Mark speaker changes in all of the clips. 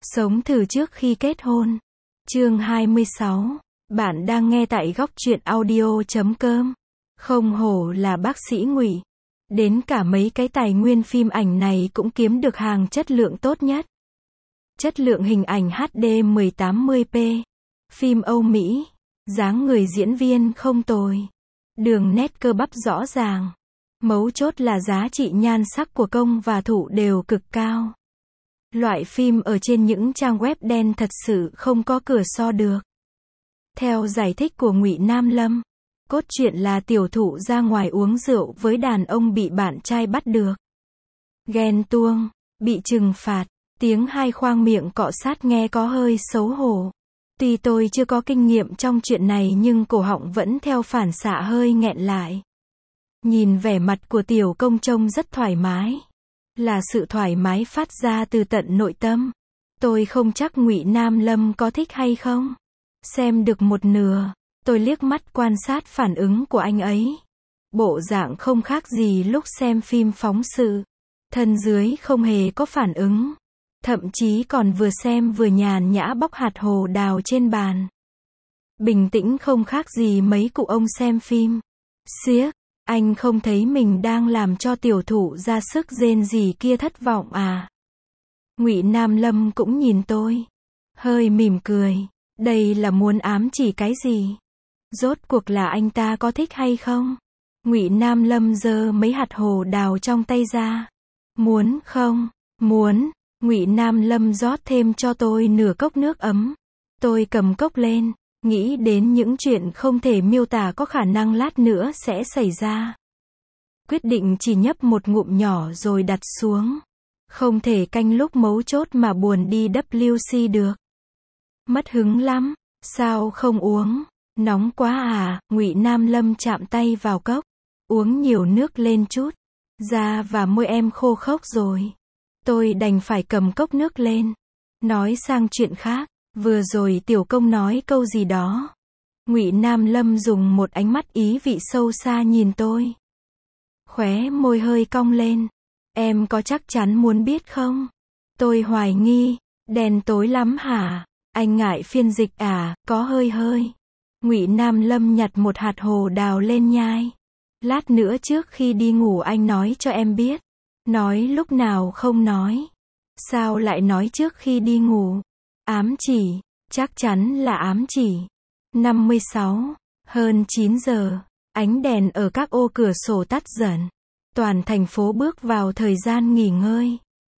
Speaker 1: Sống thử trước khi kết hôn. Chương 26. Bạn đang nghe tại góc truyện audio.com. Không hổ là bác sĩ Ngụy. Đến cả mấy cái tài nguyên phim ảnh này cũng kiếm được hàng chất lượng tốt nhất. Chất lượng hình ảnh HD 1080p. Phim Âu Mỹ. Dáng người diễn viên không tồi. Đường nét cơ bắp rõ ràng. Mấu chốt là giá trị nhan sắc của công và thủ đều cực cao. Loại phim ở trên những trang web đen thật sự không có cửa so được. Theo giải thích của Ngụy Nam Lâm, cốt truyện là tiểu thụ ra ngoài uống rượu với đàn ông bị bạn trai bắt được. Ghen tuông, bị trừng phạt, tiếng hai khoang miệng cọ sát nghe có hơi xấu hổ. Tuy tôi chưa có kinh nghiệm trong chuyện này nhưng cổ họng vẫn theo phản xạ hơi nghẹn lại. Nhìn vẻ mặt của tiểu công trông rất thoải mái. Là sự thoải mái phát ra từ tận nội tâm. Tôi không chắc Ngụy Nam Lâm có thích hay không. Xem được một nửa, tôi liếc mắt quan sát phản ứng của anh ấy. Bộ dạng không khác gì lúc xem phim phóng sự. Thân dưới không hề có phản ứng. Thậm chí còn vừa xem vừa nhàn nhã bóc hạt hồ đào trên bàn. Bình tĩnh không khác gì mấy cụ ông xem phim. Xiếc, anh không thấy mình đang làm cho tiểu thụ ra sức rên rỉ kia thất vọng à? Ngụy Nam Lâm cũng nhìn tôi. Hơi mỉm cười. Đây là muốn ám chỉ cái gì? Rốt cuộc là anh ta có thích hay không? Ngụy Nam Lâm giơ mấy hạt hồ đào trong tay ra. Muốn không? Muốn. Ngụy Nam Lâm rót thêm cho tôi nửa cốc nước ấm. Tôi cầm cốc lên, nghĩ đến những chuyện không thể miêu tả có khả năng lát nữa sẽ xảy ra. Quyết định chỉ nhấp một ngụm nhỏ rồi đặt xuống. Không thể canh lúc mấu chốt mà buồn đi WC được. Mất hứng lắm. Sao không uống? Nóng quá à? Ngụy Nam Lâm chạm tay vào cốc. Uống nhiều nước lên chút. Da và môi em khô khốc rồi. Tôi đành phải cầm cốc nước lên. Nói sang chuyện khác. Vừa rồi tiểu công nói câu gì đó. Ngụy Nam Lâm dùng một ánh mắt ý vị sâu xa nhìn tôi. Khóe môi hơi cong lên. Em có chắc chắn muốn biết không? Tôi hoài nghi. Đen tối lắm hả? Anh ngại phiên dịch à? Có hơi. Ngụy Nam Lâm nhặt một hạt hồ đào lên nhai. Lát nữa trước khi đi ngủ anh nói cho em biết. Nói lúc nào không nói. Sao lại nói trước khi đi ngủ? Ám chỉ. Chắc chắn là ám chỉ. 56. Hơn 9 giờ. Ánh đèn ở các ô cửa sổ tắt dần. Toàn thành phố bước vào thời gian nghỉ ngơi.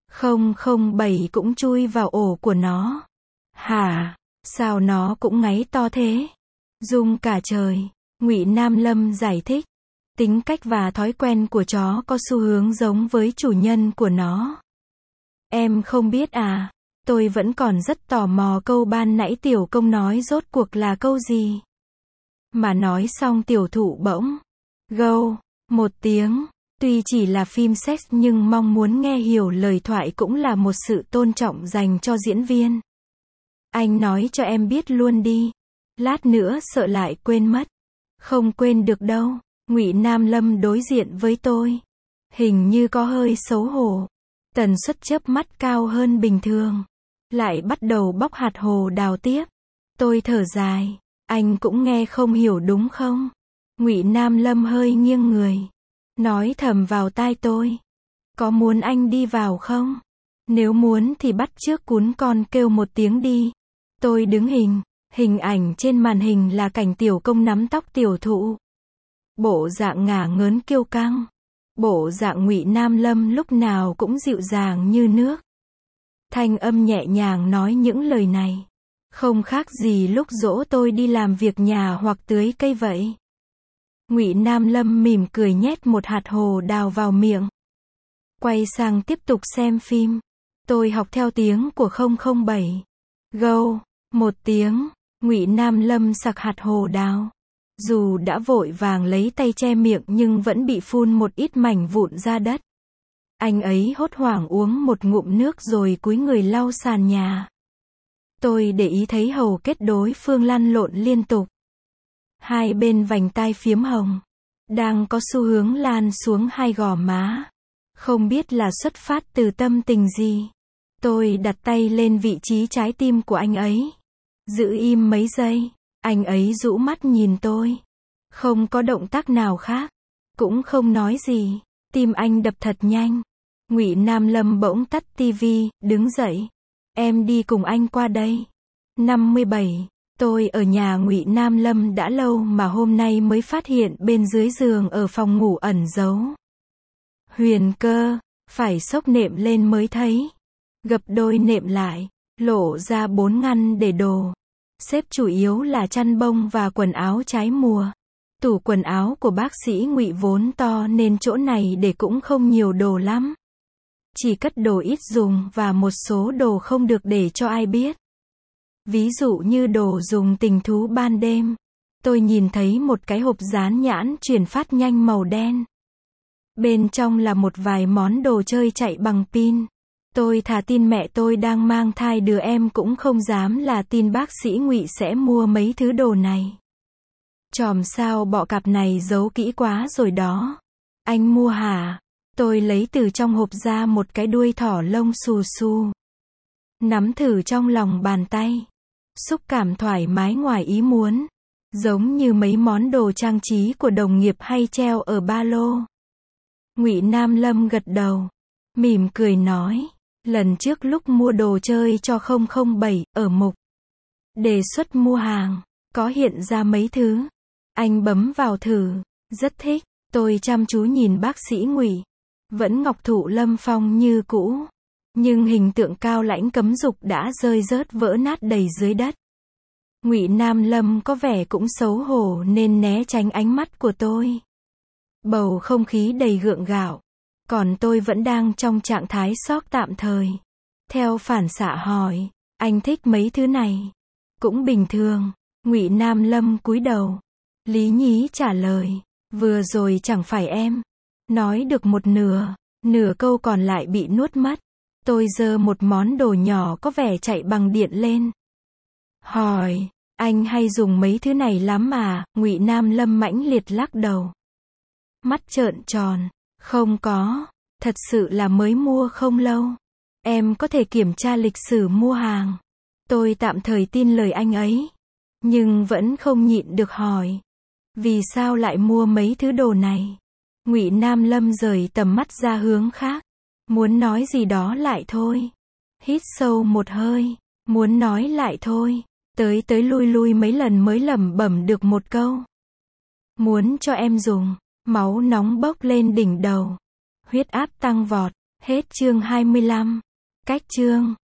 Speaker 1: 007 cũng chui vào ổ của nó. Hả? Sao nó cũng ngáy to thế? Rung cả trời. Ngụy Nam Lâm giải thích. Tính cách và thói quen của chó có xu hướng giống với chủ nhân của nó. Em không biết à? Tôi vẫn còn rất tò mò câu ban nãy tiểu công nói rốt cuộc là câu gì. Mà nói xong tiểu thụ bỗng gâu một tiếng. Tuy chỉ là phim sex nhưng mong muốn nghe hiểu lời thoại cũng là một sự tôn trọng dành cho diễn viên. Anh nói cho em biết luôn đi. Lát nữa sợ lại quên mất. Không quên được đâu. Ngụy Nam Lâm đối diện với tôi. Hình như có hơi xấu hổ. Tần suất chớp mắt cao hơn bình thường. Lại bắt đầu bóc hạt hồ đào tiếp. Tôi thở dài. Anh cũng nghe không hiểu đúng không? Ngụy Nam Lâm hơi nghiêng người. Nói thầm vào tai tôi. Có muốn anh đi vào không? Nếu muốn thì bắt trước cún con kêu một tiếng đi. Tôi đứng hình. Hình ảnh trên màn hình là cảnh tiểu công nắm tóc tiểu thụ. Bộ dạng ngả ngớn kiêu căng. Bộ dạng Ngụy Nam Lâm lúc nào cũng dịu dàng như nước. Thanh âm nhẹ nhàng nói những lời này. Không khác gì lúc dỗ tôi đi làm việc nhà hoặc tưới cây vậy. Ngụy Nam Lâm mỉm cười nhét một hạt hồ đào vào miệng. Quay sang tiếp tục xem phim. Tôi học theo tiếng của 007. Gâu, một tiếng. Ngụy Nam Lâm sặc hạt hồ đào. Dù đã vội vàng lấy tay che miệng nhưng vẫn bị phun một ít mảnh vụn ra đất. Anh ấy hốt hoảng uống một ngụm nước rồi cúi người lau sàn nhà. Tôi để ý thấy hầu kết đối phương lăn lộn liên tục. Hai bên vành tai phiếm hồng. Đang có xu hướng lan xuống hai gò má. Không biết là xuất phát từ tâm tình gì. Tôi đặt tay lên vị trí trái tim của anh ấy. Giữ im mấy giây. Anh ấy rũ mắt nhìn tôi. Không có động tác nào khác. Cũng không nói gì. Tim anh đập thật nhanh. Ngụy Nam Lâm bỗng tắt tivi, đứng dậy. Em đi cùng anh qua đây. 57. Tôi ở nhà Ngụy Nam Lâm đã lâu mà hôm nay mới phát hiện bên dưới giường ở phòng ngủ ẩn giấu. Huyền cơ, phải xốc nệm lên mới thấy. Gập đôi nệm lại, lộ ra 4 ngăn để đồ. Xếp chủ yếu là chăn bông và quần áo trái mùa. Tủ quần áo của bác sĩ Ngụy vốn to nên chỗ này để cũng không nhiều đồ lắm. Chỉ cất đồ ít dùng và một số đồ không được để cho ai biết. Ví dụ như đồ dùng tình thú ban đêm. Tôi nhìn thấy một cái hộp dán nhãn chuyển phát nhanh màu đen. Bên trong là một vài món đồ chơi chạy bằng pin. Tôi thà tin mẹ tôi đang mang thai đứa em cũng không dám là tin bác sĩ Ngụy sẽ mua mấy thứ đồ này. Chòm sao bọ cạp này giấu kỹ quá rồi đó. Anh mua hả? Tôi lấy từ trong hộp ra một cái đuôi thỏ lông xù xù. Nắm thử trong lòng bàn tay. Xúc cảm thoải mái ngoài ý muốn. Giống như mấy món đồ trang trí của đồng nghiệp hay treo ở ba lô. Ngụy Nam Lâm gật đầu. Mỉm cười nói. Lần trước lúc mua đồ chơi cho 007, ở mục đề xuất mua hàng, có hiện ra mấy thứ. Anh bấm vào thử. Rất thích. Tôi chăm chú nhìn bác sĩ Ngụy. Vẫn ngọc thụ lâm phong như cũ. Nhưng hình tượng cao lãnh cấm dục đã rơi rớt vỡ nát đầy dưới đất. Ngụy Nam Lâm có vẻ cũng xấu hổ nên né tránh ánh mắt của tôi. Bầu không khí đầy gượng gạo. Còn tôi vẫn đang trong trạng thái sốc tạm thời. Theo phản xạ hỏi, anh thích mấy thứ này? Cũng bình thường. Ngụy Nam Lâm cúi đầu. Lý nhí trả lời, vừa rồi chẳng phải em nói được một nửa, nửa câu còn lại bị nuốt mất. Tôi giơ một món đồ nhỏ có vẻ chạy bằng điện lên. Hỏi, anh hay dùng mấy thứ này lắm à? Ngụy Nam Lâm mãnh liệt lắc đầu. Mắt trợn tròn, không có, thật sự là mới mua không lâu. Em có thể kiểm tra lịch sử mua hàng. Tôi tạm thời tin lời anh ấy, nhưng vẫn không nhịn được hỏi. Vì sao lại mua mấy thứ đồ này? Ngụy Nam Lâm rời tầm mắt ra hướng khác. Muốn nói gì đó lại thôi. Hít sâu một hơi. Muốn nói lại thôi. Tới lui lui mấy lần mới lẩm bẩm được một câu. Muốn cho em dùng. Máu nóng bốc lên đỉnh đầu. Huyết áp tăng vọt. Hết chương 25. Cách chương